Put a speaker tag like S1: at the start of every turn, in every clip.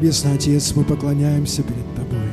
S1: Небесный Отец, мы поклоняемся перед Тобой.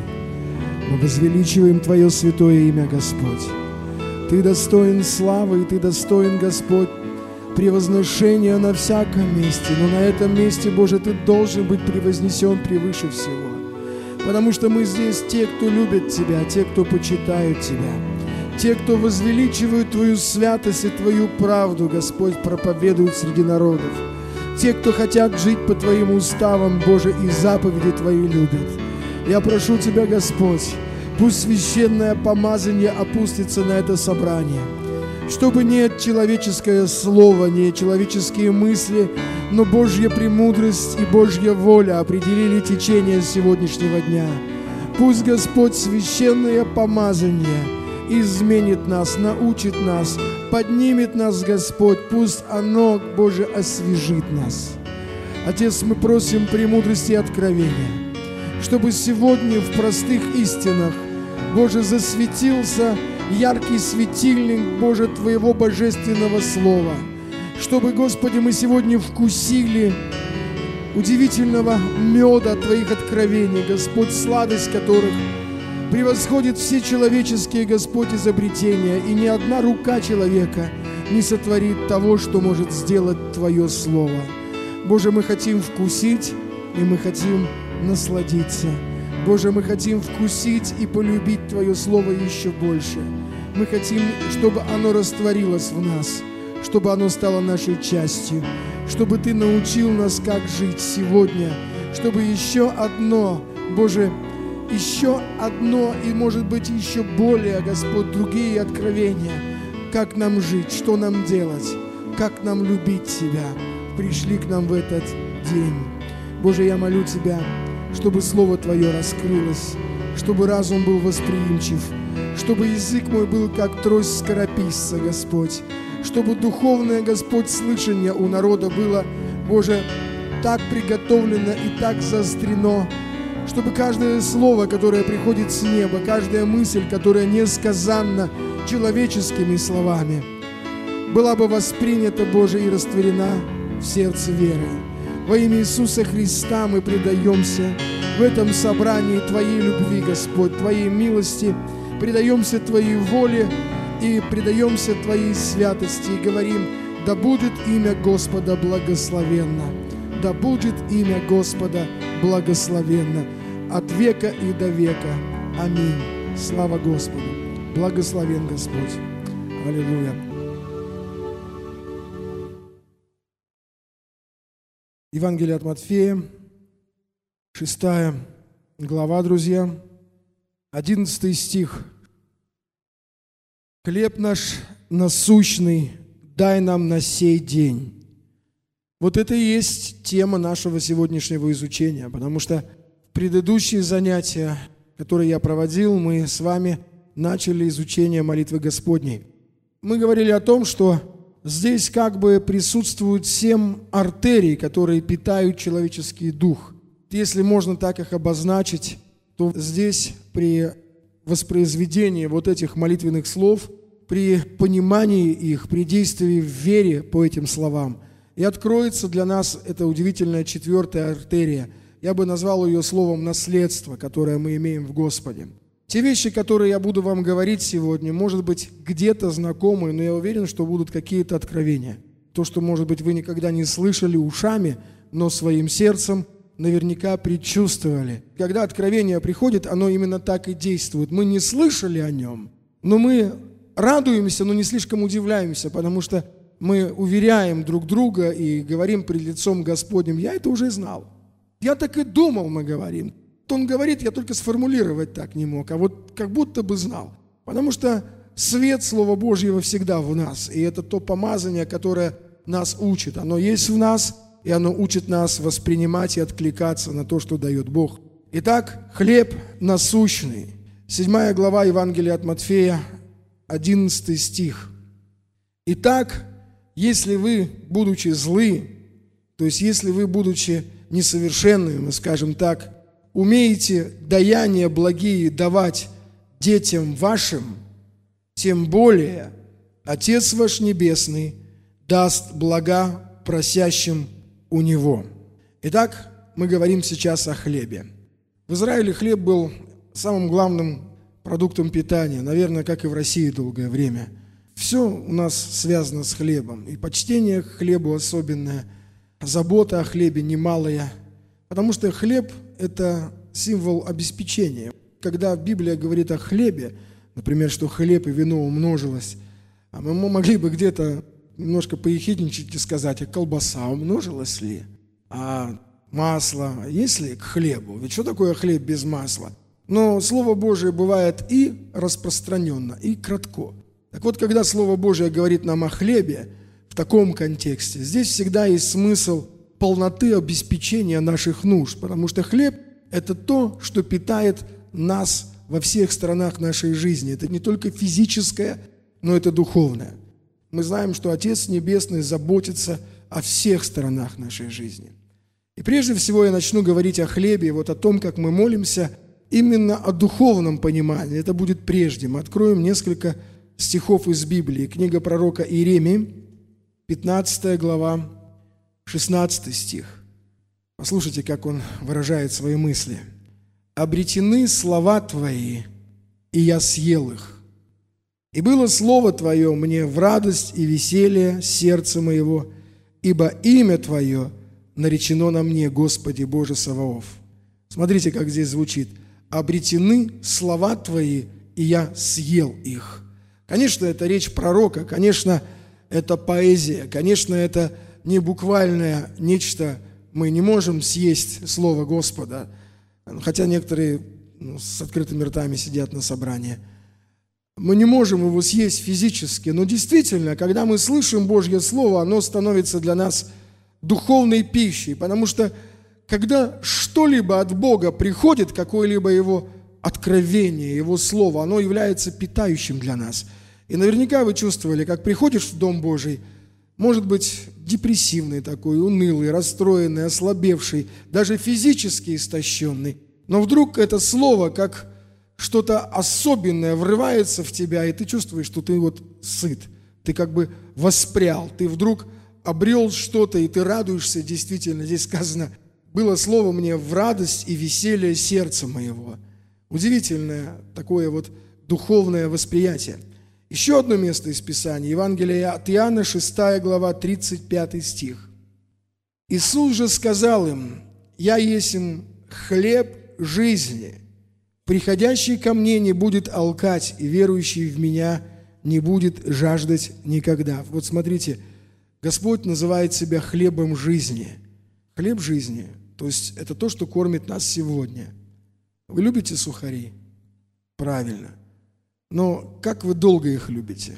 S1: Мы возвеличиваем Твое святое имя, Господь. Ты достоин славы, и Ты достоин, Господь, превозношения на всяком месте. Но на этом месте, Боже, Ты должен быть превознесен превыше всего. Потому что мы здесь те, кто любит Тебя, те, кто почитают Тебя, те, кто возвеличивают Твою святость и Твою правду, Господь, проповедуют среди народов. Те, кто хотят жить по Твоим уставам, Боже, и заповеди Твои любят. Я прошу Тебя, Господь, пусть священное помазание опустится на это собрание, чтобы не человеческое слово, не человеческие мысли, но Божья премудрость и Божья воля определили течение сегодняшнего дня. Пусть, Господь, священное помазание изменит нас, научит нас, поднимет нас, Господь. Пусть оно, Боже, освежит нас. Отец, мы просим премудрости и откровения, чтобы сегодня в простых истинах, Боже, засветился яркий светильник, Боже, Твоего божественного Слова. Чтобы, Господи, мы сегодня вкусили удивительного меда Твоих откровений, Господь, сладость которых превосходит все человеческие, Господь, изобретения, и ни одна рука человека не сотворит того, что может сделать Твое Слово. Боже, мы хотим вкусить, и мы хотим насладиться. Боже, мы хотим вкусить и полюбить Твое Слово еще больше. Мы хотим, чтобы оно растворилось в нас, чтобы оно стало нашей частью, чтобы Ты научил нас, как жить сегодня, чтобы еще одно, Боже, еще одно и, может быть, еще более, Господь, другие откровения, как нам жить, что нам делать, как нам любить Тебя, пришли к нам в этот день. Боже, я молю Тебя, чтобы Слово Твое раскрылось, чтобы разум был восприимчив, чтобы язык мой был как трость скорописца, Господь, чтобы духовное, Господь, слышание у народа было, Боже, так приготовлено и так заострено, чтобы каждое слово, которое приходит с неба, каждая мысль, которая несказанна человеческими словами, была бы воспринята, Боже, и растворена в сердце веры. Во имя Иисуса Христа мы предаемся в этом собрании Твоей любви, Господь, Твоей милости, предаемся Твоей воле и предаемся Твоей святости и говорим: да будет имя Господа благословенно, да будет имя Господа благословенно от века и до века. Аминь. Слава Господу. Благословен Господь. Аллилуйя. Евангелие от Матфея, 6 глава, друзья, 11 стих. «Хлеб наш насущный дай нам на сей день». Вот это и есть тема нашего сегодняшнего изучения, потому что в предыдущие занятия, которые я проводил, мы с вами начали изучение молитвы Господней. Мы говорили о том, что здесь как бы присутствуют 7 артерий, которые питают человеческий дух. Если можно так их обозначить, то здесь при воспроизведении вот этих молитвенных слов, при понимании их, при действии в вере по этим словам, и откроется для нас эта удивительная 4-я артерия. Я бы назвал ее словом «наследство», которое мы имеем в Господе. Те вещи, которые я буду вам говорить сегодня, может быть, где-то знакомые, но я уверен, что будут какие-то откровения. То, что, может быть, вы никогда не слышали ушами, но своим сердцем наверняка предчувствовали. Когда откровение приходит, оно именно так и действует. Мы не слышали о нем, но мы радуемся, но не слишком удивляемся, потому что мы уверяем друг друга и говорим пред лицом Господним: я это уже знал. Я так и думал, мы говорим. Он говорит, я только сформулировать так не мог, а вот как будто бы знал. Потому что свет Слова Божьего всегда в нас, и это то помазание, которое нас учит. Оно есть в нас, и оно учит нас воспринимать и откликаться на то, что дает Бог. Итак, хлеб насущный. 7 глава Евангелия от Матфея, 11 стих. «Итак, если вы, будучи злы, то есть если вы, будучи несовершенными, мы скажем так, умеете даяния благие давать детям вашим, тем более Отец ваш Небесный даст блага просящим у Него». Итак, мы говорим сейчас о хлебе. В Израиле хлеб был самым главным продуктом питания, наверное, как и в России долгое время. Все у нас связано с хлебом, и почтение к хлебу особенное, забота о хлебе немалая, потому что хлеб – это символ обеспечения. Когда Библия говорит о хлебе, например, что хлеб и вино умножилось, а мы могли бы где-то немножко поехидничать и сказать, а колбаса умножилась ли? А масло есть ли к хлебу? Ведь что такое хлеб без масла? Но Слово Божие бывает и распространенно, и кратко. Так вот, когда Слово Божие говорит нам о хлебе в таком контексте, здесь всегда есть смысл полноты обеспечения наших нужд, потому что хлеб – это то, что питает нас во всех сторонах нашей жизни. Это не только физическое, но это духовное. Мы знаем, что Отец Небесный заботится о всех сторонах нашей жизни. И прежде всего я начну говорить о хлебе, вот о том, как мы молимся, именно о духовном понимании. Это будет прежде. Мы откроем несколько стихов из Библии. Книга пророка Иеремии, 15 глава, 16 стих. Послушайте, как он выражает свои мысли. «Обретены слова Твои, и я съел их. И было слово Твое мне в радость и веселье сердца моего, ибо имя Твое наречено на мне, Господи Боже Саваоф». Смотрите, как здесь звучит. «Обретены слова Твои, и я съел их». Конечно, это речь пророка, конечно, это поэзия, конечно, это не буквальное нечто. Мы не можем съесть Слово Господа, хотя некоторые с открытыми ртами сидят на собрании. Мы не можем его съесть физически, но действительно, когда мы слышим Божье Слово, оно становится для нас духовной пищей, потому что когда что-либо от Бога приходит, какое-либо Его откровение, Его Слово, оно является питающим для нас. И наверняка вы чувствовали, как приходишь в Дом Божий, может быть, депрессивный такой, унылый, расстроенный, ослабевший, даже физически истощенный. Но вдруг это слово, как что-то особенное, врывается в тебя, и ты чувствуешь, что ты вот сыт, ты как бы воспрял, ты вдруг обрел что-то, и ты радуешься. Действительно, здесь сказано, было слово мне в радость и веселье сердца моего. Удивительное такое вот духовное восприятие. Еще одно место из Писания, Евангелие от Иоанна, 6 глава, 35 стих. «Иисус же сказал им, я есмь хлеб жизни, приходящий ко мне не будет алкать, и верующий в меня не будет жаждать никогда». Вот смотрите, Господь называет себя хлебом жизни. Хлеб жизни, то есть это то, что кормит нас сегодня. Вы любите сухари? Правильно. Но как вы долго их любите?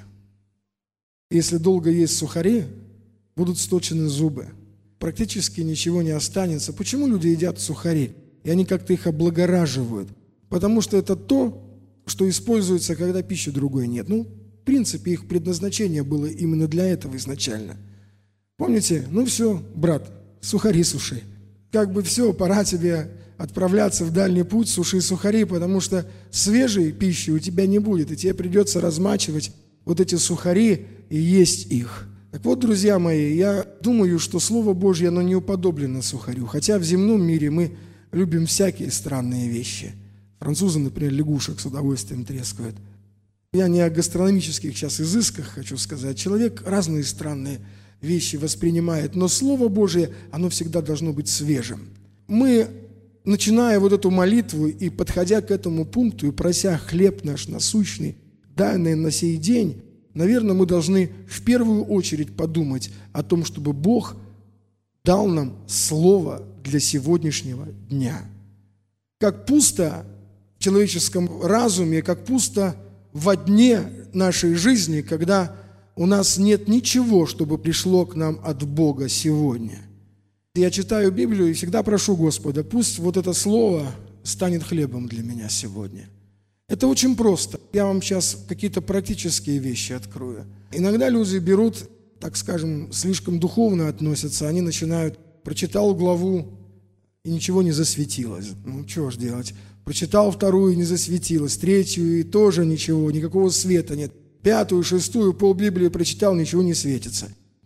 S1: Если долго есть сухари, будут сточены зубы. Практически ничего не останется. Почему люди едят сухари? И они как-то их облагораживают. Потому что это то, что используется, когда пищи другой нет. В принципе, их предназначение было именно для этого изначально. Помните? Все, брат, сухари суши. Как бы все, пора тебе отправляться в дальний путь, суши сухари, потому что свежей пищи у тебя не будет, и тебе придется размачивать вот эти сухари и есть их. Так вот, друзья мои, я думаю, что Слово Божье, оно не уподоблено сухарю, хотя в земном мире мы любим всякие странные вещи. Французы, например, лягушек с удовольствием трескают. Я не о гастрономических сейчас изысках хочу сказать. Человек разные странные вещи воспринимает, но Слово Божие, оно всегда должно быть свежим. Мы, начиная вот эту молитву и подходя к этому пункту и прося хлеб наш насущный, данный на сей день, наверное, мы должны в первую очередь подумать о том, чтобы Бог дал нам слово для сегодняшнего дня. Как пусто в человеческом разуме, как пусто во дне нашей жизни, когда у нас нет ничего, чтобы пришло к нам от Бога сегодня. Я читаю Библию и всегда прошу Господа, пусть вот это слово станет хлебом для меня сегодня. Это очень просто. Я вам сейчас какие-то практические вещи открою. Иногда люди берут, так скажем, слишком духовно относятся, они начинают, прочитал главу и ничего не засветилось. Чего ж делать? Прочитал вторую, не засветилось, третью и тоже ничего, никакого света нет. Пятую, шестую, полбиблии прочитал, ничего не светится.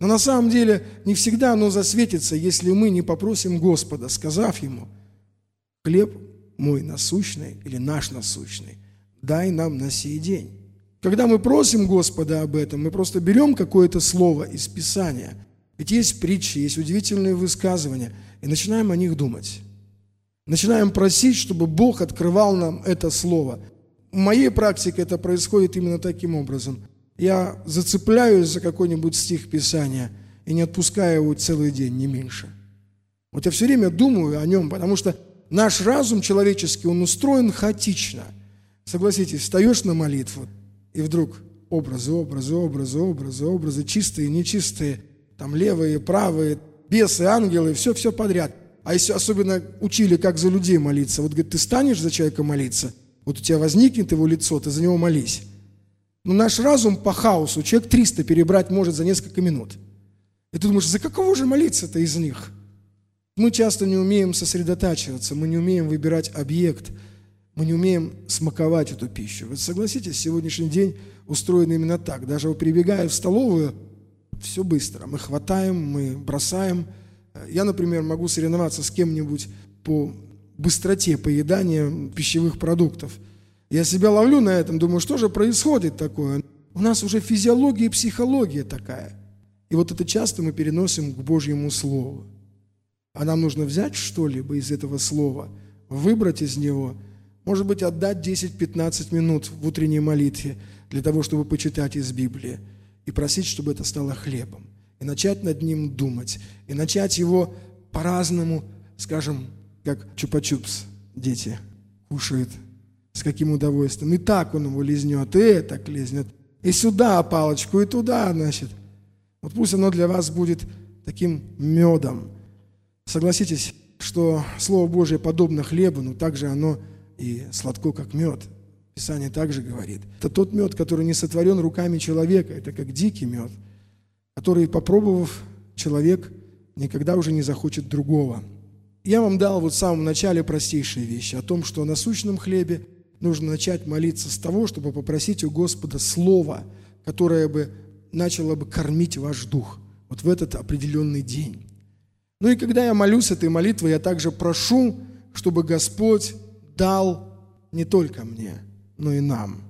S1: Но на самом деле не всегда оно засветится, если мы не попросим Господа, сказав Ему: «Хлеб мой насущный» или «наш насущный, дай нам на сей день». Когда мы просим Господа об этом, мы просто берем какое-то слово из Писания. Ведь есть притчи, есть удивительные высказывания, и начинаем о них думать. Начинаем просить, чтобы Бог открывал нам это слово. В моей практике это происходит именно таким образом. Я зацепляюсь за какой-нибудь стих Писания и не отпускаю его целый день, не меньше. Вот я все время думаю о нем, потому что наш разум человеческий, он устроен хаотично. Согласитесь, встаешь на молитву, и вдруг образы, чистые, нечистые, там левые, правые, бесы, ангелы, все подряд. А если особенно учили, как за людей молиться, вот, говорит, ты станешь за человека молиться, вот у тебя возникнет его лицо, ты за него молись. Но наш разум по хаосу, человек 300 перебрать может за несколько минут. И ты думаешь, за какого же молиться-то из них? Мы часто не умеем сосредотачиваться, мы не умеем выбирать объект, мы не умеем смаковать эту пищу. Вы согласитесь, сегодняшний день устроен именно так. Даже вот прибегая в столовую, все быстро. Мы хватаем, мы бросаем. Я, например, могу соревноваться с кем-нибудь по быстроте поедания пищевых продуктов. Я себя ловлю на этом, думаю, что же происходит такое? У нас уже физиология и психология такая. И вот это часто мы переносим к Божьему Слову. А нам нужно взять что-либо из этого Слова, выбрать из него, может быть, отдать 10-15 минут в утренней молитве для того, чтобы почитать из Библии и просить, чтобы это стало хлебом. И начать над ним думать. И начать его по-разному, скажем, как чупа-чупс дети кушают, с каким удовольствием. И так он его лизнет, и так лизнет. И сюда палочку, и туда, значит. Вот пусть оно для вас будет таким медом. Согласитесь, что Слово Божие подобно хлебу, но также оно и сладко, как мед. Писание также говорит. Это тот мед, который не сотворен руками человека. Это как дикий мед, который, попробовав, человек никогда уже не захочет другого. Я вам дал вот в самом начале простейшие вещи о том, что о насущном хлебе нужно начать молиться с того, чтобы попросить у Господа слово, которое бы начало бы кормить ваш дух вот в этот определенный день. Ну и когда я молюсь этой молитвой, я также прошу, чтобы Господь дал не только мне, но и нам.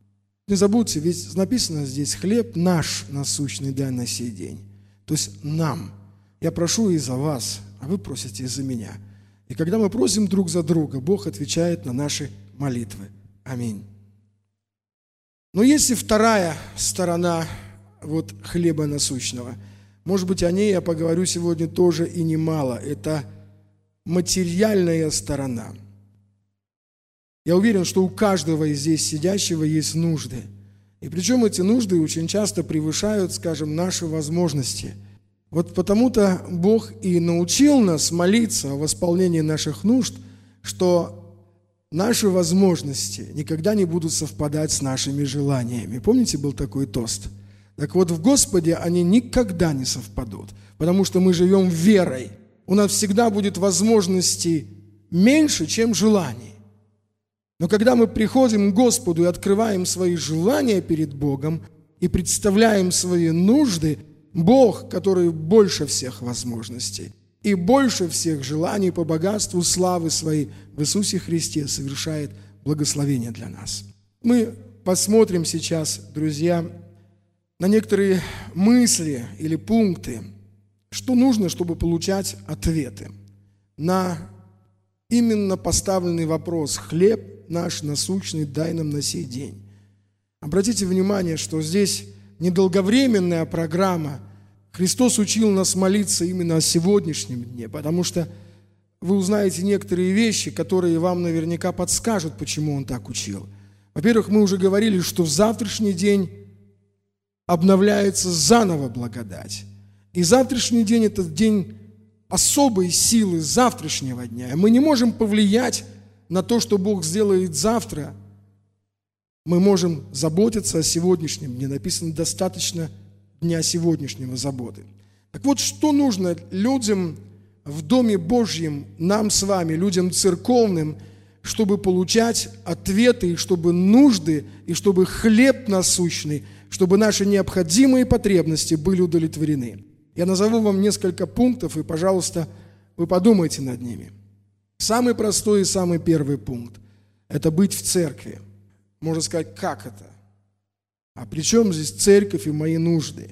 S1: Не забудьте, ведь написано здесь: хлеб наш насущный дай на сей день. То есть нам. Я прошу и за вас, а вы просите и за меня. И когда мы просим друг за друга, Бог отвечает на наши молитвы. Аминь. Но есть и вторая сторона вот хлеба насущного. Может быть, о ней я поговорю сегодня тоже и немало. Это материальная сторона. Я уверен, что у каждого из здесь сидящего есть нужды. И причем эти нужды очень часто превышают, скажем, наши возможности. Вот потому-то Бог и научил нас молиться о восполнении наших нужд, что наши возможности никогда не будут совпадать с нашими желаниями. Помните, был такой тост? Так вот, в Господе они никогда не совпадут, потому что мы живем верой. У нас всегда будет возможностей меньше, чем желаний. Но когда мы приходим к Господу и открываем свои желания перед Богом и представляем свои нужды, Бог, который больше всех возможностей и больше всех желаний по богатству славы своей в Иисусе Христе, совершает благословение для нас. Мы посмотрим сейчас, друзья, на некоторые мысли или пункты, что нужно, чтобы получать ответы на именно поставленный вопрос: хлеб наш насущный дай нам на сей день. Обратите внимание, что здесь недолговременная программа. Христос учил нас молиться именно о сегодняшнем дне, потому что вы узнаете некоторые вещи, которые вам наверняка подскажут, почему Он так учил. Во-первых, мы уже говорили, что в завтрашний день обновляется заново благодать. И завтрашний день – это день особой силы завтрашнего дня. И мы не можем повлиять на то, что Бог сделает завтра. Мы можем заботиться о сегодняшнем дне. Написано, достаточно дня сегодняшнего заботы. Так вот, что нужно людям в Доме Божьем, нам с вами, людям церковным, чтобы получать ответы, и чтобы нужды, и чтобы хлеб насущный, чтобы наши необходимые потребности были удовлетворены. Я назову вам несколько пунктов, и, пожалуйста, вы подумайте над ними. Самый простой и самый первый пункт – это быть в церкви. Можно сказать, как это? А при чем здесь церковь и мои нужды?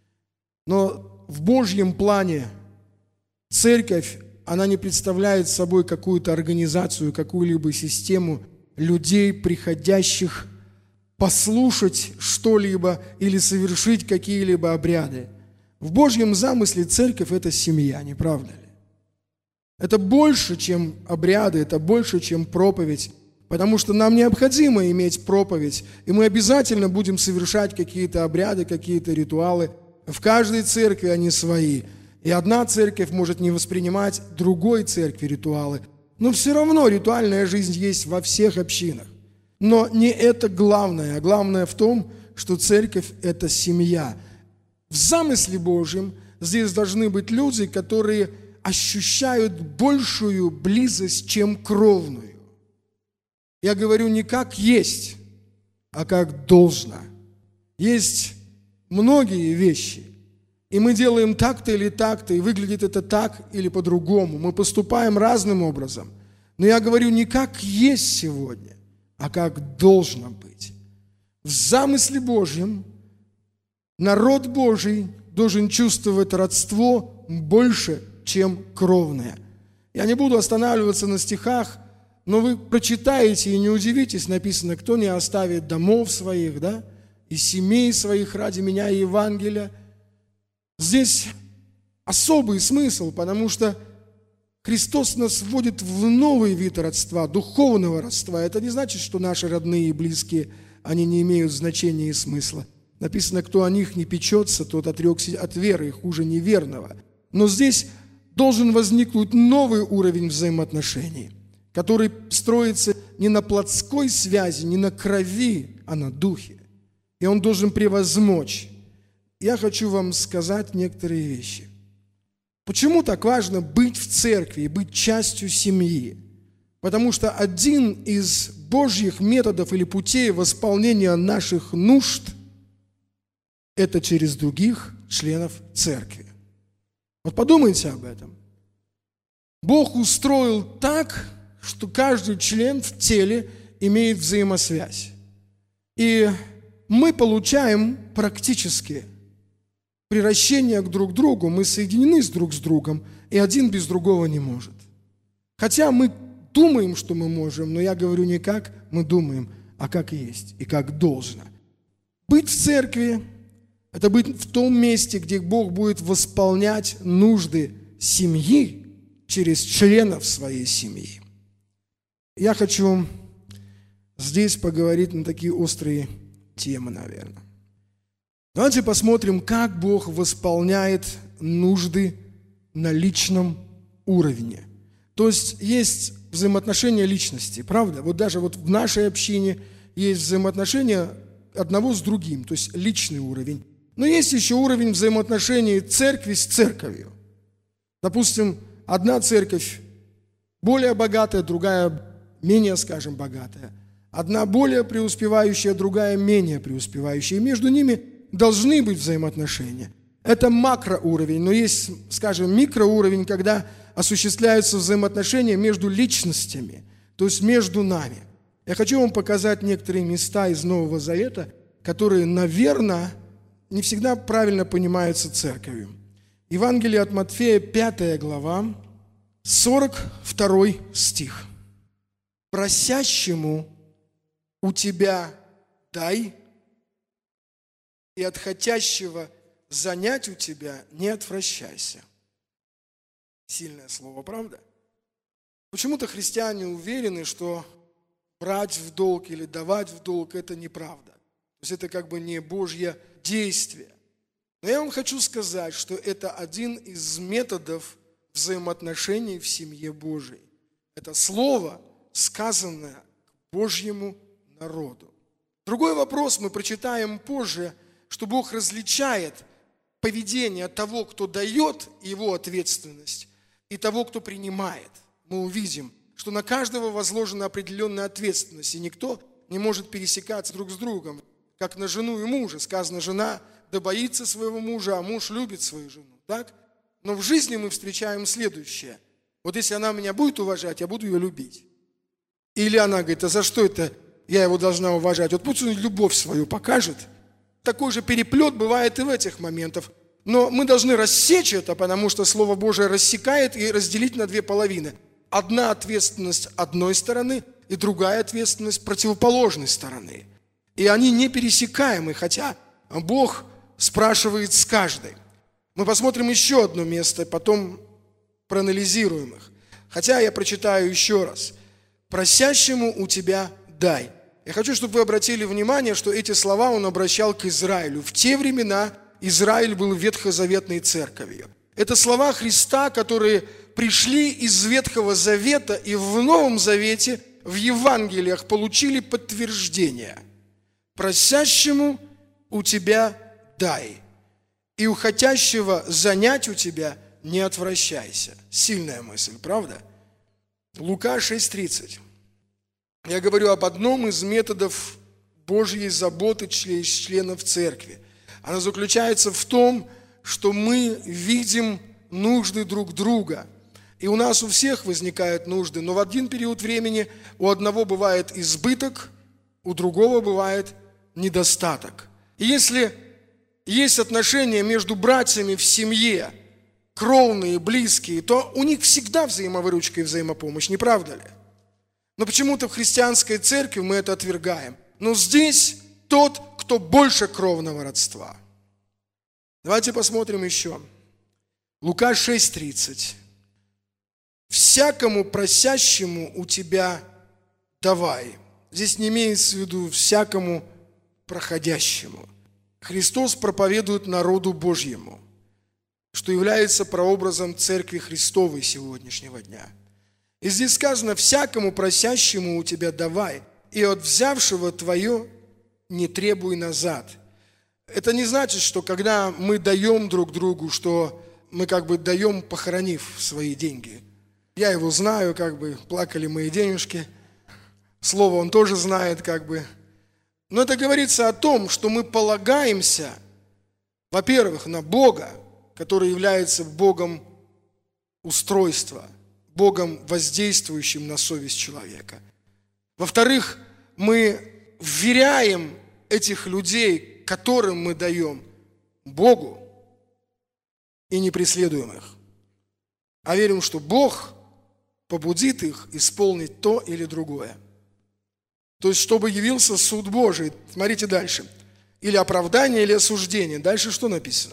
S1: Но в Божьем плане церковь, она не представляет собой какую-то организацию, какую-либо систему людей, приходящих послушать что-либо или совершить какие-либо обряды. В Божьем замысле церковь – это семья, не правда ли? Это больше, чем обряды, это больше, чем проповедь, потому что нам необходимо иметь проповедь, и мы обязательно будем совершать какие-то обряды, какие-то ритуалы. В каждой церкви они свои, и одна церковь может не воспринимать другой церкви ритуалы, но все равно ритуальная жизнь есть во всех общинах. Но не это главное, а главное в том, что церковь – это семья. В замысле Божьем здесь должны быть люди, которые ощущают большую близость, чем кровную. Я говорю не как есть, а как должно. Есть многие вещи, и мы делаем так-то или так-то, и выглядит это так или по-другому. Мы поступаем разным образом. Но я говорю не как есть сегодня, а как должно быть. В замысле Божьем народ Божий должен чувствовать родство больше, чем кровное. Я не буду останавливаться на стихах, но вы прочитаете и не удивитесь, написано, кто не оставит домов своих, да, и семей своих ради меня и Евангелия. Здесь особый смысл, потому что Христос нас вводит в новый вид родства, духовного родства. Это не значит, что наши родные и близкие, они не имеют значения и смысла. Написано, кто о них не печется, тот отрекся от веры, хуже неверного. Но здесь должен возникнуть новый уровень взаимоотношений, который строится не на плотской связи, не на крови, а на духе. И он должен превозмочь. Я хочу вам сказать некоторые вещи. Почему так важно быть в церкви и быть частью семьи? Потому что один из Божьих методов или путей восполнения наших нужд – это через других членов церкви. Вот подумайте об этом. Бог устроил так, что каждый член в теле имеет взаимосвязь. И мы получаем практически приращение к друг другу, мы соединены друг с другом, и один без другого не может. Хотя мы думаем, что мы можем, но я говорю не как мы думаем, а как есть и как должно. Быть в церкви – это быть в том месте, где Бог будет восполнять нужды семьи через членов своей семьи. Я хочу здесь поговорить на такие острые темы, наверное. Давайте посмотрим, как Бог восполняет нужды на личном уровне. То есть есть взаимоотношения личности, правда? Вот даже вот в нашей общине есть взаимоотношения одного с другим, то есть личный уровень. Но есть еще уровень взаимоотношений церкви с церковью. Допустим, одна церковь более богатая, другая менее, скажем, богатая. Одна более преуспевающая, другая менее преуспевающая. И между ними должны быть взаимоотношения. Это макроуровень, но есть, скажем, микроуровень, когда осуществляются взаимоотношения между личностями, то есть между нами. Я хочу вам показать некоторые места из Нового Завета, которые, наверное, не всегда правильно понимаются церковью. Евангелие от Матфея, 5 глава, 42 стих. «Просящему у тебя дай, и от хотящего занять у тебя не отвращайся». Сильное слово, правда? Почему-то христиане уверены, что брать в долг или давать в долг – это неправда. То есть это как бы не Божье действие. Но я вам хочу сказать, что это один из методов взаимоотношений в семье Божией. Это слово, сказанное к Божьему народу. Другой вопрос мы прочитаем позже, что Бог различает поведение того, кто дает, его ответственность, и того, кто принимает. Мы увидим, что на каждого возложена определенная ответственность, и никто не может пересекаться друг с другом. как на жену и мужа. Сказано, жена да боится своего мужа, а муж любит свою жену. Так? Но в жизни мы встречаем следующее. Вот если она меня будет уважать, я буду ее любить. Или она говорит, а за что это я его должна уважать? Вот пусть он любовь свою покажет. Такой же переплет бывает и в этих моментах. Но мы должны рассечь это, потому что Слово Божие рассекает и разделить на две половины. Одна ответственность одной стороны и другая ответственность противоположной стороны. И они не пересекаемы, хотя Бог спрашивает с каждой. Мы посмотрим еще одно место, потом проанализируем их. Хотя я прочитаю еще раз. «Просящему у тебя дай». Я хочу, чтобы вы обратили внимание, что эти слова он обращал к Израилю. В те времена Израиль был ветхозаветной церковью. Это слова Христа, которые пришли из Ветхого Завета и в Новом Завете, в Евангелиях получили подтверждение. «Просящему у тебя дай, и у хотящего занять у тебя не отвращайся». Сильная мысль, правда? Лука 6:30. Я говорю об одном из методов Божьей заботы членов церкви. Она заключается в том, что мы видим нужды друг друга. И у нас у всех возникают нужды, но в один период времени у одного бывает избыток, у другого бывает недостаток. И если есть отношения между братьями в семье, кровные, близкие, то у них всегда взаимовыручка и взаимопомощь, не правда ли? Но почему-то в христианской церкви мы это отвергаем. Но здесь тот, кто больше кровного родства. Давайте посмотрим еще. Лука 6:30. «Всякому просящему у тебя давай». Здесь не имеется в виду всякому проходящему. Христос проповедует народу Божьему, что является прообразом Церкви Христовой сегодняшнего дня. И здесь сказано, всякому просящему у тебя давай, и от взявшего твое не требуй назад. Это не значит, что когда мы даем друг другу, что мы как бы даем, похоронив свои деньги. Я его знаю, как бы плакали мои денежки, слово он тоже знает, как бы. Но это говорится о том, что мы полагаемся, во-первых, на Бога, который является Богом устройства, Богом, воздействующим на совесть человека. Во-вторых, мы вверяем этих людей, которым мы даем, Богу, и не преследуем их, а верим, что Бог побудит их исполнить то или другое. То есть, чтобы явился суд Божий. Смотрите дальше. Или оправдание, или осуждение. Дальше что написано?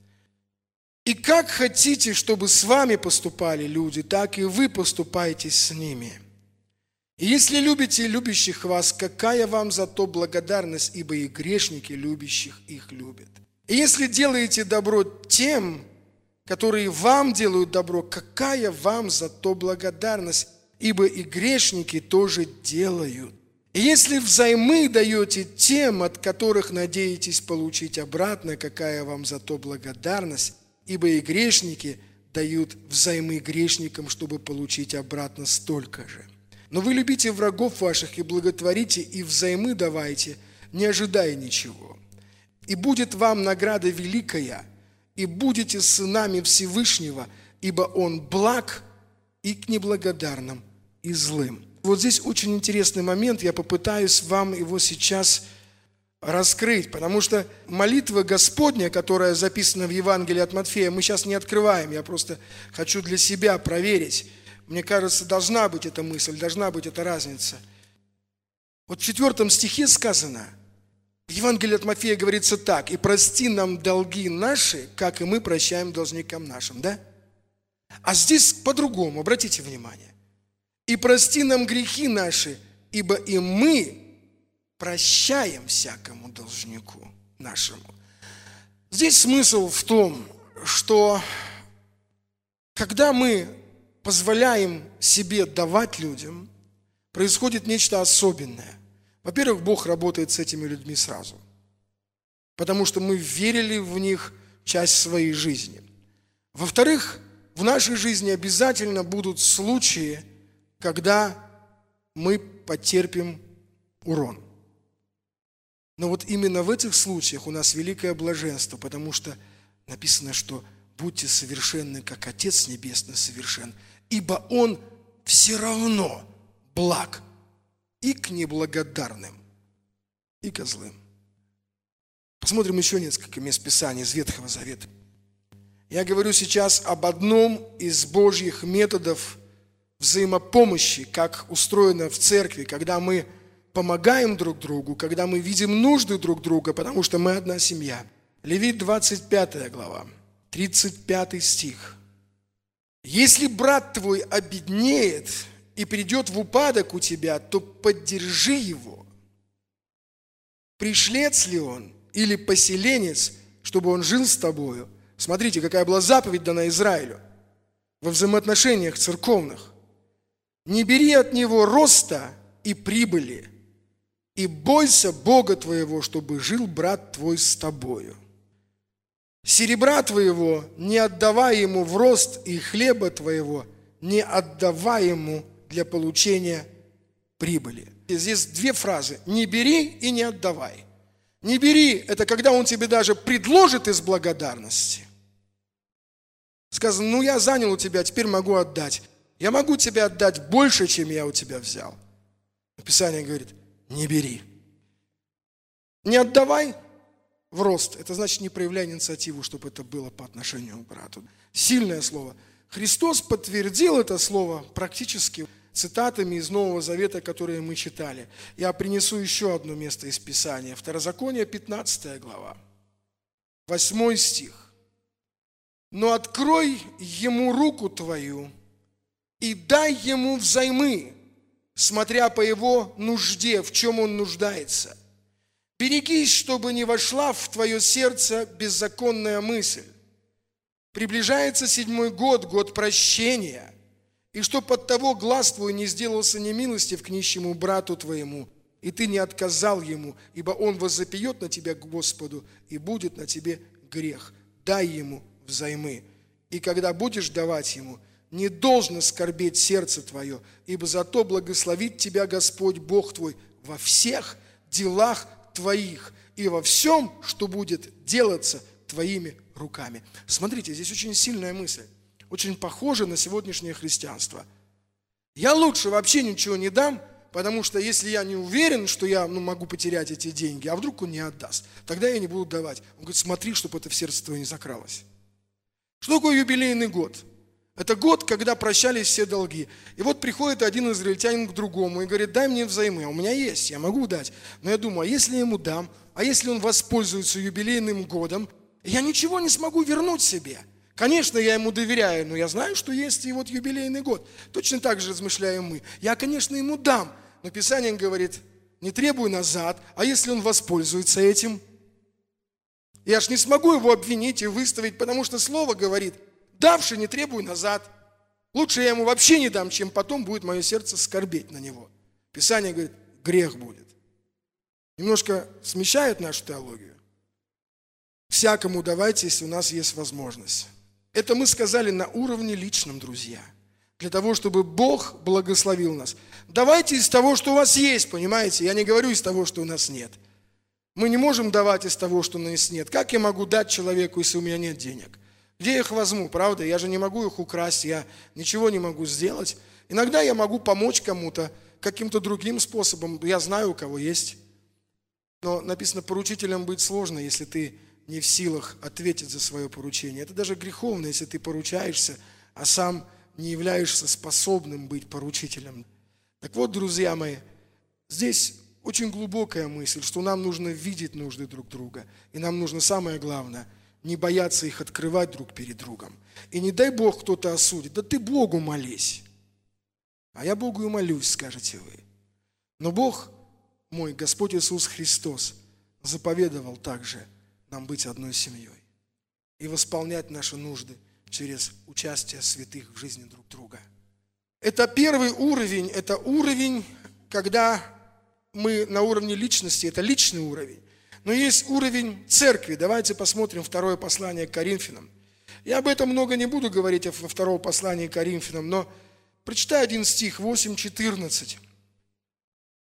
S1: «И как хотите, чтобы с вами поступали люди, так и вы поступайте с ними. И если любите любящих вас, какая вам за то благодарность, ибо и грешники любящих их любят. И если делаете добро тем, которые вам делают добро, какая вам за то благодарность, ибо и грешники тоже делают. И если взаймы даете тем, от которых надеетесь получить обратно, какая вам за то благодарность, ибо и грешники дают взаймы грешникам, чтобы получить обратно столько же. Но вы любите врагов ваших и благотворите, и взаймы давайте, не ожидая ничего. И будет вам награда великая, и будете сынами Всевышнего, ибо Он благ и к неблагодарным, и злым». Вот здесь очень интересный момент, я попытаюсь вам его сейчас раскрыть, потому что молитва Господня, которая записана в Евангелии от Матфея, мы сейчас не открываем, я просто хочу для себя проверить. Мне кажется, должна быть эта мысль, должна быть эта разница. Вот в 4 стихе сказано, в Евангелии от Матфея говорится так: «И прости нам долги наши, как и мы прощаем должникам нашим». Да? А здесь по-другому, обратите внимание. «И прости нам грехи наши, ибо и мы прощаем всякому должнику нашему». Здесь смысл в том, что когда мы позволяем себе давать людям, происходит нечто особенное. Во-первых, Бог работает с этими людьми сразу, потому что мы верили в них часть своей жизни. Во-вторых, в нашей жизни обязательно будут случаи, когда мы потерпим урон. Но вот именно в этих случаях у нас великое блаженство, потому что написано, что будьте совершенны, как Отец Небесный совершен, ибо Он все равно благ и к неблагодарным, и ко злым. Посмотрим еще несколько мест Писания из Ветхого Завета. Я говорю сейчас об одном из Божьих методов взаимопомощи, как устроено в церкви, когда мы помогаем друг другу, когда мы видим нужды друг друга, потому что мы одна семья. Левит 25 глава, 35 стих. «Если брат твой обеднеет и придет в упадок у тебя, то поддержи его. Пришлец ли он или поселенец, чтобы он жил с тобою?» Смотрите, какая была заповедь дана Израилю во взаимоотношениях церковных. «Не бери от него роста и прибыли, и бойся Бога твоего, чтобы жил брат твой с тобою. Серебра твоего не отдавай ему в рост, и хлеба твоего не отдавай ему для получения прибыли». И здесь две фразы: «не бери» и «не отдавай». Не бери – это когда он тебе даже предложит из благодарности. Сказано: я занял у тебя, теперь могу отдать. Я могу тебе отдать больше, чем я у тебя взял. Писание говорит: не бери. Не отдавай в рост. Это значит, не проявляй инициативу, чтобы это было по отношению к брату. Сильное слово. Христос подтвердил это слово практически цитатами из Нового Завета, которые мы читали. Я принесу еще одно место из Писания. Второзаконие, 15 глава, 8 стих. «Но открой ему руку твою и дай ему взаймы, смотря по его нужде, в чем он нуждается. Берегись, чтобы не вошла в твое сердце беззаконная мысль. Приближается 7-й год, год прощения, и чтоб от того глаз твой не сделался немилостив к нищему брату твоему, и ты не отказал ему, ибо он воззапьет на тебя к Господу, и будет на тебе грех. Дай ему взаймы. И когда будешь давать ему, не должно скорбеть сердце твое, ибо зато благословит тебя Господь Бог твой во всех делах твоих и во всем, что будет делаться твоими руками». Смотрите, здесь очень сильная мысль, очень похожа на сегодняшнее христианство. Я лучше вообще ничего не дам, потому что если я не уверен, что я могу потерять эти деньги, а вдруг он не отдаст, тогда я не буду давать. Он говорит: смотри, чтобы это в сердце твое не закралось. Что такое юбилейный год? Это год, когда прощались все долги. И вот приходит один израильтянин к другому и говорит: дай мне взаймы. А у меня есть, я могу дать. Но я думаю: а если я ему дам, а если он воспользуется юбилейным годом, я ничего не смогу вернуть себе. Конечно, я ему доверяю, но я знаю, что есть и вот юбилейный год. Точно так же размышляем мы. Я, конечно, ему дам, но Писание говорит: не требуй назад, а если он воспользуется этим? Я ж не смогу его обвинить и выставить, потому что Слово говорит: давший не требуй назад. Лучше я ему вообще не дам, чем потом будет мое сердце скорбеть на него. Писание говорит: грех будет. Немножко смещает нашу теологию. Всякому давайте, если у нас есть возможность. Это мы сказали на уровне личном, друзья. Для того, чтобы Бог благословил нас. Давайте из того, что у вас есть, понимаете? Я не говорю из того, что у нас нет. Мы не можем давать из того, что у нас нет. Как я могу дать человеку, если у меня нет денег? Где я их возьму, правда? Я же не могу их украсть, я ничего не могу сделать. Иногда я могу помочь кому-то каким-то другим способом. Я знаю, у кого есть. Но написано: поручителем быть сложно, если ты не в силах ответить за свое поручение. Это даже греховно, если ты поручаешься, а сам не являешься способным быть поручителем. Так вот, друзья мои, здесь очень глубокая мысль, что нам нужно видеть нужды друг друга. И нам нужно, самое главное, не бояться их открывать друг перед другом. И не дай Бог кто-то осудит. Да ты Богу молись. А я Богу и молюсь, скажете вы. Но Бог мой, Господь Иисус Христос, заповедовал также нам быть одной семьей и восполнять наши нужды через участие святых в жизни друг друга. Это первый уровень, это уровень, когда мы на уровне личности, это личный уровень. Но есть уровень церкви. Давайте посмотрим второе послание к Коринфянам. Я об этом много не буду говорить во втором послании к Коринфянам, но прочитай один стих, 8:14.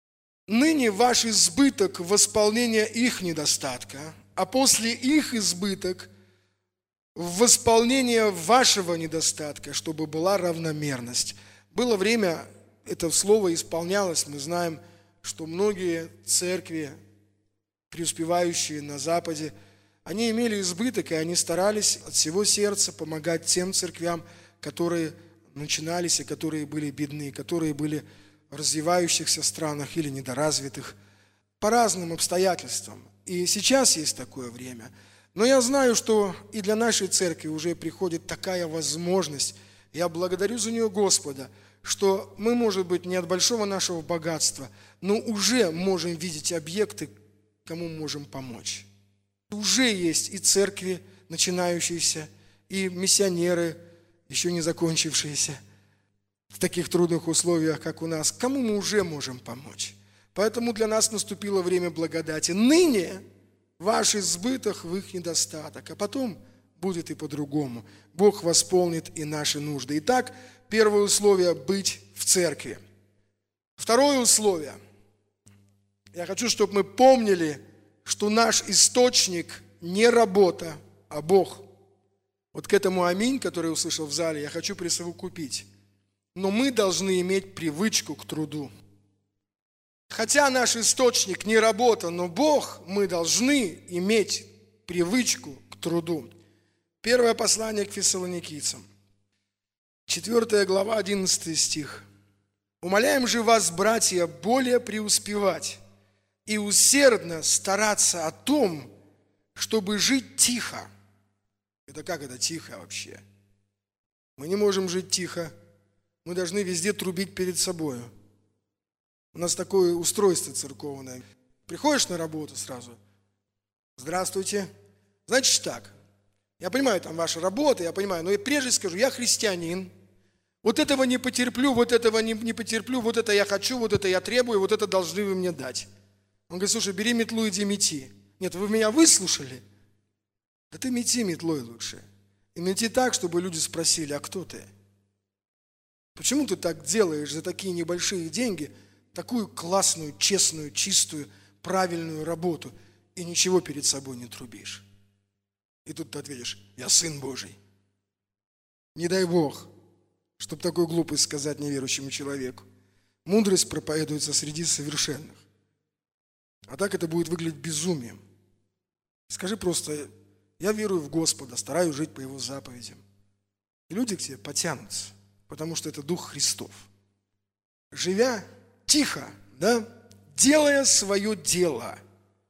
S1: ныне ваш избыток в восполнение их недостатка, а после их избыток в восполнение вашего недостатка, чтобы была равномерность. Было время, это слово исполнялось, мы знаем, что многие церкви, преуспевающие на Западе, они имели избыток, и они старались от всего сердца помогать тем церквям, которые начинались и которые были бедны, которые были в развивающихся странах или недоразвитых, по разным обстоятельствам. И сейчас есть такое время. Но я знаю, что и для нашей церкви уже приходит такая возможность. Я благодарю за нее Господа, что мы, может быть, не от большого нашего богатства, но уже можем видеть объекты, кому можем помочь. Уже есть и церкви начинающиеся, и миссионеры, еще не закончившиеся в таких трудных условиях, как у нас, кому мы уже можем помочь. Поэтому для нас наступило время благодати. Ныне ваш избыток в их недостаток, а потом будет и по-другому. Бог восполнит и наши нужды. Итак, первое условие – быть в церкви. Второе условие. Я хочу, чтобы мы помнили, что наш источник не работа, а Бог. Вот к этому аминь, который я услышал в зале, я хочу присовокупить. Но мы должны иметь привычку к труду. Хотя наш источник не работа, но Бог, мы должны иметь привычку к труду. Первое послание к Фессалоникийцам, 4 глава, 11 стих. «Умоляем же вас, братья, более преуспевать и усердно стараться о том, чтобы жить тихо». Это как это тихо вообще? Мы не можем жить тихо. Мы должны везде трубить перед собой. У нас такое устройство церковное. Приходишь на работу сразу. Здравствуйте. Значит так. Я понимаю, там ваша работа, я понимаю, но я прежде скажу, я христианин. Вот этого не потерплю, вот этого не потерплю, вот это я хочу, вот это я требую, вот это должны вы мне дать. Он говорит, слушай, бери метлу, иди мети. Нет, вы меня выслушали? Да ты мети метлой лучше. И мети так, чтобы люди спросили, а кто ты? Почему ты так делаешь за такие небольшие деньги, такую классную, честную, чистую, правильную работу и ничего перед собой не трубишь? И тут ты ответишь, я Сын Божий. Не дай Бог, чтобы такую глупость сказать неверующему человеку. Мудрость проповедуется среди совершенных. А так это будет выглядеть безумием. Скажи просто, я верую в Господа, стараюсь жить по Его заповедям. И люди к тебе потянутся, потому что это Дух Христов. Живя тихо, да, делая свое дело,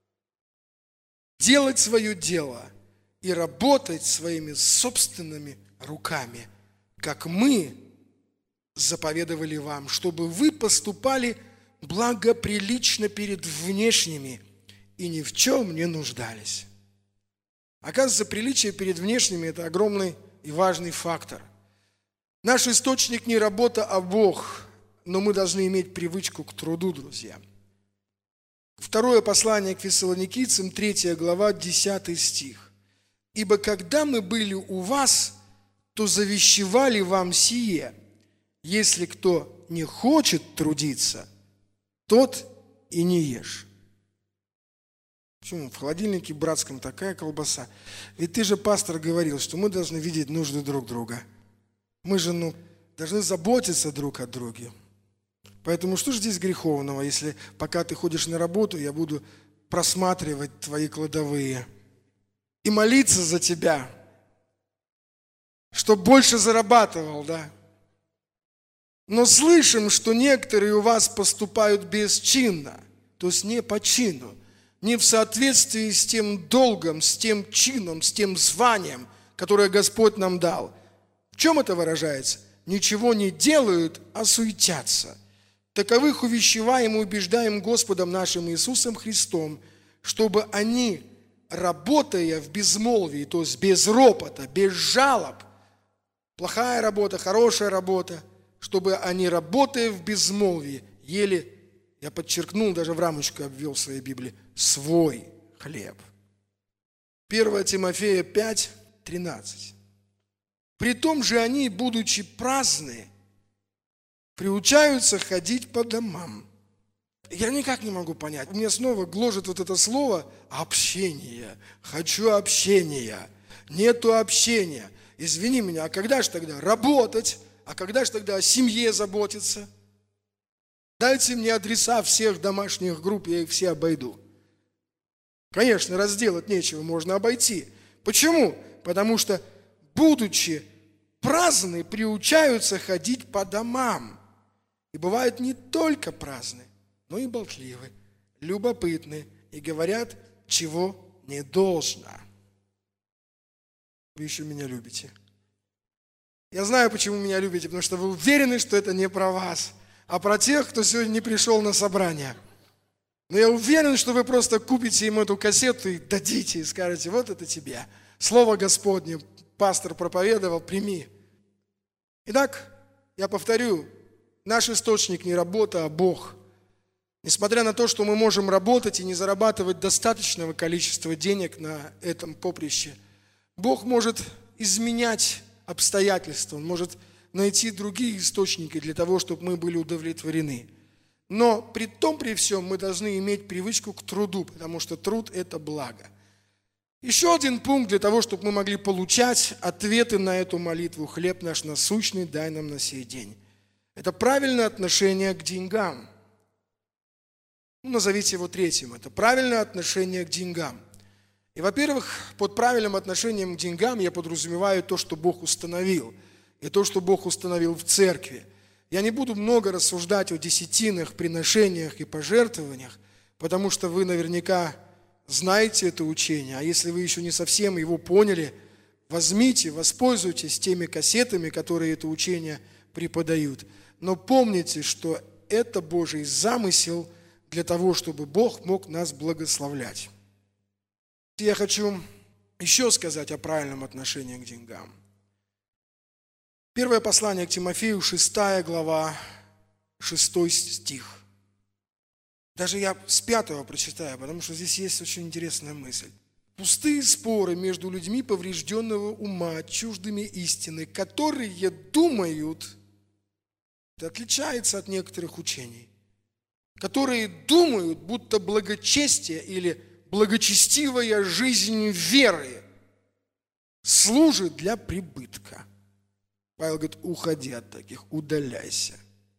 S1: делать свое дело и работать своими собственными руками, как мы заповедовали вам, чтобы вы поступали благоприлично перед внешними и ни в чем не нуждались. Оказывается, приличие перед внешними – это огромный и важный фактор. Наш источник не работа, а Бог, но мы должны иметь привычку к труду, друзья. Второе послание к Фессалоникийцам, 3 глава, 10 стих. «Ибо когда мы были у вас, то завещевали вам сие, если кто не хочет трудиться, тот и не ешь». Почему? В холодильнике братском такая колбаса. Ведь ты же, пастор, говорил, что мы должны видеть нужды друг друга. Мы же, должны заботиться друг о друге. Поэтому что же здесь греховного, если пока ты ходишь на работу, я буду просматривать твои кладовые и молиться за тебя, чтобы больше зарабатывал, да? Но слышим, что некоторые у вас поступают бесчинно, то есть не по чину, не в соответствии с тем долгом, с тем чином, с тем званием, которое Господь нам дал. В чем это выражается? Ничего не делают, а суетятся. Таковых увещеваем и убеждаем Господом нашим Иисусом Христом, чтобы они, работая в безмолвии, то есть без ропота, без жалоб, плохая работа, хорошая работа, чтобы они, работая в безмолвии, ели, я подчеркнул, даже в рамочку обвел в своей Библии, свой хлеб. 1 Тимофея 5, 13. «Притом же они, будучи праздны, приучаются ходить по домам, Я никак не могу понять. Меня снова гложет вот это слово «общение». Хочу общения. Нету общения. Извини меня, а когда же тогда работать? А когда же тогда о семье заботиться? Дайте мне адреса всех домашних групп, я их все обойду. Конечно, разделать нечего, можно обойти. Почему? Потому что, будучи праздны, приучаются ходить по домам. И бывают не только праздны, но и болтливы, любопытны и говорят, чего не должно. Вы еще меня любите. Я знаю, почему меня любите, потому что вы уверены, что это не про вас, а про тех, кто сегодня не пришел на собрание. Но я уверен, что вы просто купите им эту кассету и дадите, и скажете, вот это тебе. Слово Господне, пастор проповедовал, прими. Итак, я повторю, наш источник не работа, а Бог. Несмотря на то, что мы можем работать и не зарабатывать достаточного количества денег на этом поприще, Бог может изменять обстоятельства, Он может найти другие источники для того, чтобы мы были удовлетворены. Но при том, при всем, мы должны иметь привычку к труду, потому что труд – это благо. Еще один пункт для того, чтобы мы могли получать ответы на эту молитву «Хлеб наш насущный, дай нам на сей день». Это правильное отношение к деньгам. Назовите его третьим. Это правильное отношение к деньгам. И, во-первых, под правильным отношением к деньгам я подразумеваю то, что Бог установил, и то, что Бог установил в церкви. Я не буду много рассуждать о десятинах, приношениях и пожертвованиях, потому что вы наверняка знаете это учение, а если вы еще не совсем его поняли, возьмите, воспользуйтесь теми кассетами, которые это учение преподают. Но помните, что это Божий замысел для того, чтобы Бог мог нас благословлять. Я хочу еще сказать о правильном отношении к деньгам. Первое послание к Тимофею, 6 глава, 6 стих. Даже я с 5 прочитаю, потому что здесь есть очень интересная мысль. «Пустые споры между людьми поврежденного ума, чуждыми истины, которые думают...» Это отличается от некоторых учений. «Которые думают, будто благочестие или благочестивая жизнь веры служит для прибытка». Павел говорит, уходи от таких, удаляйся.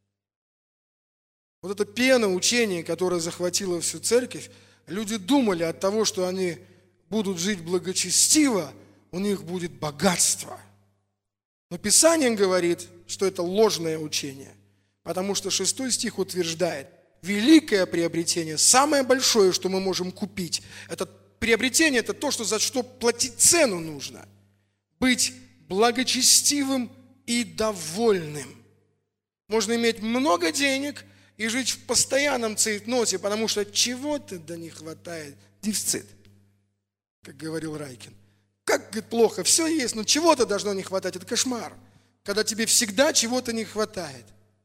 S1: Вот это пена учения, которое захватило всю церковь, люди думали от того, что они будут жить благочестиво, у них будет богатство. Но Писание говорит, что это ложное учение, потому что 6 стих утверждает, великое приобретение, самое большое, что мы можем купить, это приобретение, это то, за что платить цену нужно. Быть благочестивым и довольным. Можно иметь много денег и жить в постоянном цейтноте, потому что чего-то да не хватает. Дефицит, как говорил Райкин. Как, говорит, плохо, все есть, но чего-то должно не хватать. Это кошмар, когда тебе всегда чего-то не хватает.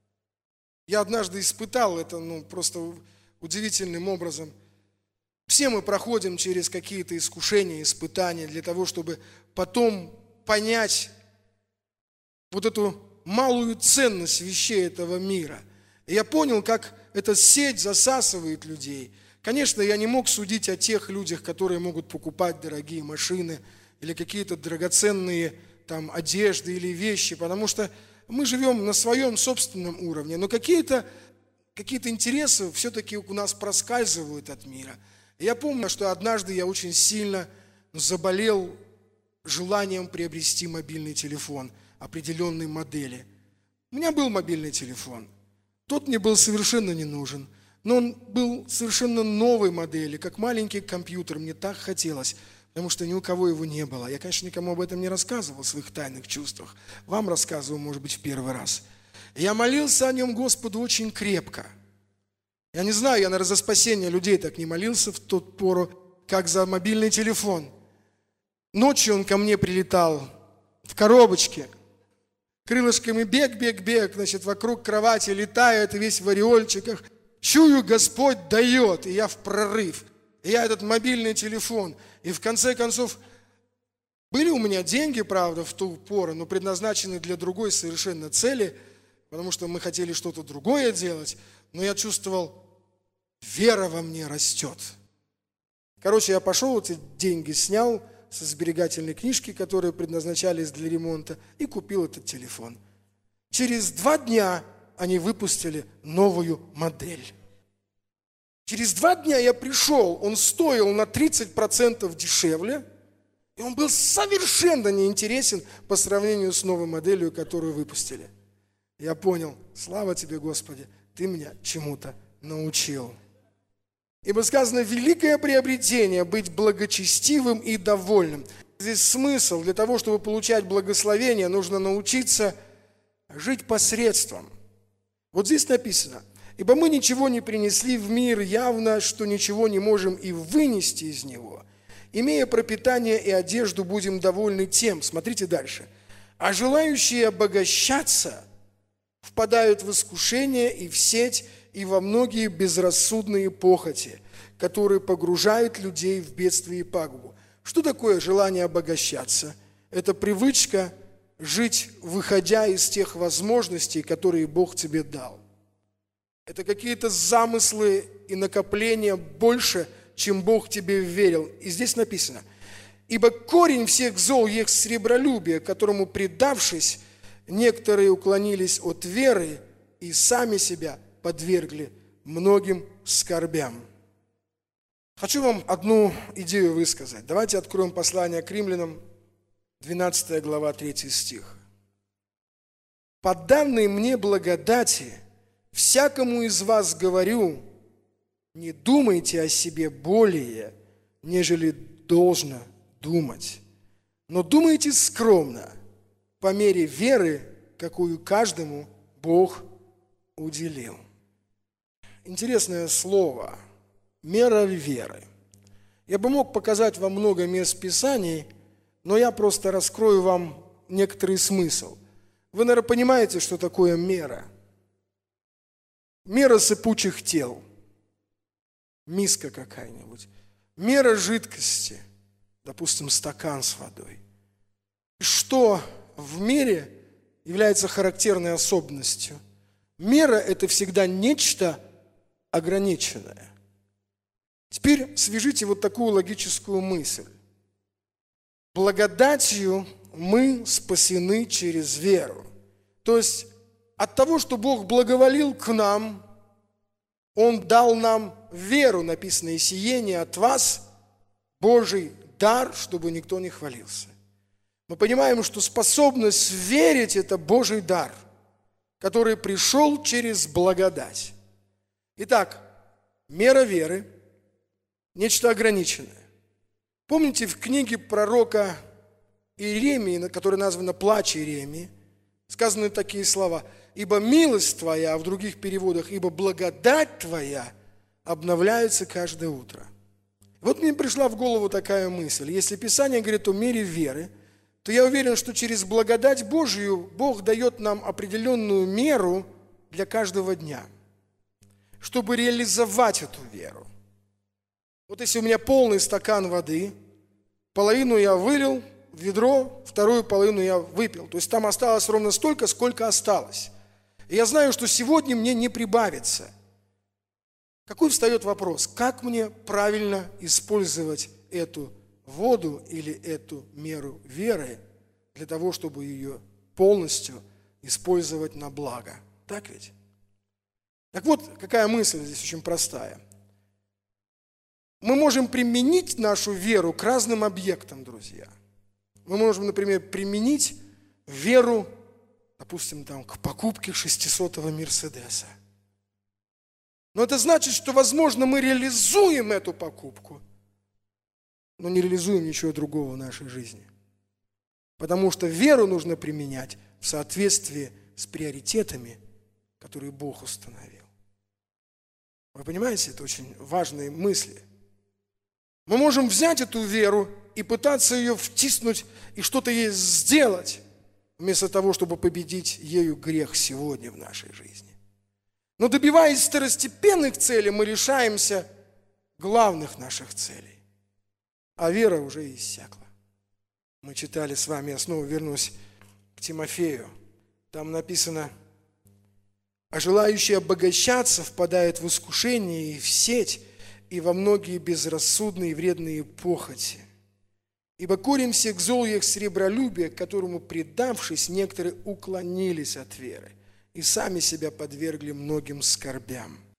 S1: Я однажды испытал это, просто удивительным образом. Все мы проходим через какие-то искушения, испытания для того, чтобы потом понять вот эту малую ценность вещей этого мира. И я понял, как эта сеть засасывает людей. Конечно, я не мог судить о тех людях, которые могут покупать дорогие машины или какие-то драгоценные одежды или вещи, потому что мы живем на своем собственном уровне, но какие-то интересы все-таки у нас проскальзывают от мира. И я помню, что однажды я очень сильно заболел желанием приобрести мобильный телефон определенной модели. У меня был мобильный телефон. Тот мне был совершенно не нужен, но он был совершенно новой модели, как маленький компьютер. Мне так хотелось, потому что ни у кого его не было. Я, конечно, никому об этом не рассказывал, о своих тайных чувствах. Вам рассказывал, может быть, в первый раз. Я молился о нем Господу очень крепко. Я не знаю, я, наверное, за спасение людей так не молился в ту пору, как за мобильный телефон. Ночью он ко мне прилетал в коробочке, крылышками бег, вокруг кровати летает, весь в ореольчиках. Чую, Господь дает, и я в прорыв. И я этот мобильный телефон. И в конце концов, были у меня деньги, правда, в ту пору, но предназначены для другой совершенно цели, потому что мы хотели что-то другое делать. Но я чувствовал, вера во мне растет. Короче, я пошел, эти деньги снял со сберегательной книжки, которые предназначались для ремонта, и купил этот телефон. Через 2 дня они выпустили новую модель. Через 2 дня я пришел, он стоил на 30% дешевле, и он был совершенно неинтересен по сравнению с новой моделью, которую выпустили. Я понял, слава тебе, Господи, ты меня чему-то научил. Ибо сказано, великое приобретение – быть благочестивым и довольным. Здесь смысл, для того, чтобы получать благословение, нужно научиться жить посредством. Вот здесь написано, ибо мы ничего не принесли в мир явно, что ничего не можем и вынести из него. Имея пропитание и одежду, будем довольны тем. Смотрите дальше. А желающие обогащаться впадают в искушение и в сеть, и во многие безрассудные похоти, которые погружают людей в бедствие и пагубу. Что такое желание обогащаться? Это привычка жить, выходя из тех возможностей, которые Бог тебе дал. Это какие-то замыслы и накопления больше, чем Бог тебе верил. И здесь написано, ибо корень всех зол есть сребролюбие, которому предавшись, некоторые уклонились от веры и сами себя подвергли многим скорбям. Хочу вам одну идею высказать. Давайте откроем послание к Римлянам, 12 глава, 3 стих. «По данной мне благодати всякому из вас говорю, не думайте о себе более, нежели должно думать, но думайте скромно, по мере веры, какую каждому Бог уделил». Интересное слово «мера веры». Я бы мог показать вам много мест Писаний, но я просто раскрою вам некоторый смысл. Вы, наверное, понимаете, что такое мера. Мера сыпучих тел. Миска какая-нибудь. Мера жидкости. Допустим, стакан с водой. Что в мере является характерной особенностью? Мера – это всегда нечто ограниченное. Теперь свяжите вот такую логическую мысль. Благодатью мы спасены через веру. То есть от того, что Бог благоволил к нам, Он дал нам веру, написано, и сиение от вас, Божий дар, чтобы никто не хвалился. Мы понимаем, что способность верить – это Божий дар, который пришел через благодать. Итак, мера веры – нечто ограниченное. Помните, в книге пророка Иеремии, которая названа «Плач Иеремии», сказаны такие слова: «Ибо милость Твоя», а в других переводах, «ибо благодать Твоя обновляется каждое утро». Вот мне пришла в голову такая мысль. Если Писание говорит о мере веры, то я уверен, что через благодать Божию Бог дает нам определенную меру для каждого дня, чтобы реализовать эту веру. Вот если у меня полный стакан воды, половину я вылил в ведро, вторую половину я выпил. То есть там осталось ровно столько, сколько осталось. И я знаю, что сегодня мне не прибавится. Какой встает вопрос? Как мне правильно использовать эту воду или эту меру веры для того, чтобы ее полностью использовать на благо? Так ведь? Так вот, какая мысль здесь очень простая. Мы можем применить нашу веру к разным объектам, друзья. Мы можем, например, применить веру, допустим, к покупке 600-го Мерседеса. Но это значит, что, возможно, мы реализуем эту покупку, но не реализуем ничего другого в нашей жизни. Потому что веру нужно применять в соответствии с приоритетами, которые Бог установил. Вы понимаете, это очень важные мысли. Мы можем взять эту веру и пытаться ее втиснуть и что-то ей сделать, вместо того, чтобы победить ею грех сегодня в нашей жизни. Но добиваясь второстепенных целей, мы лишаемся главных наших целей. А вера уже иссякла. Мы читали с вами, я снова вернусь к Тимофею. Там написано: А желающие обогащаться впадают в искушение и в сеть, и во многие безрассудные и вредные похоти. Ибо корень всех зол есть сребролюбие, к которому, предавшись, некоторые уклонились от веры и сами себя подвергли многим скорбям.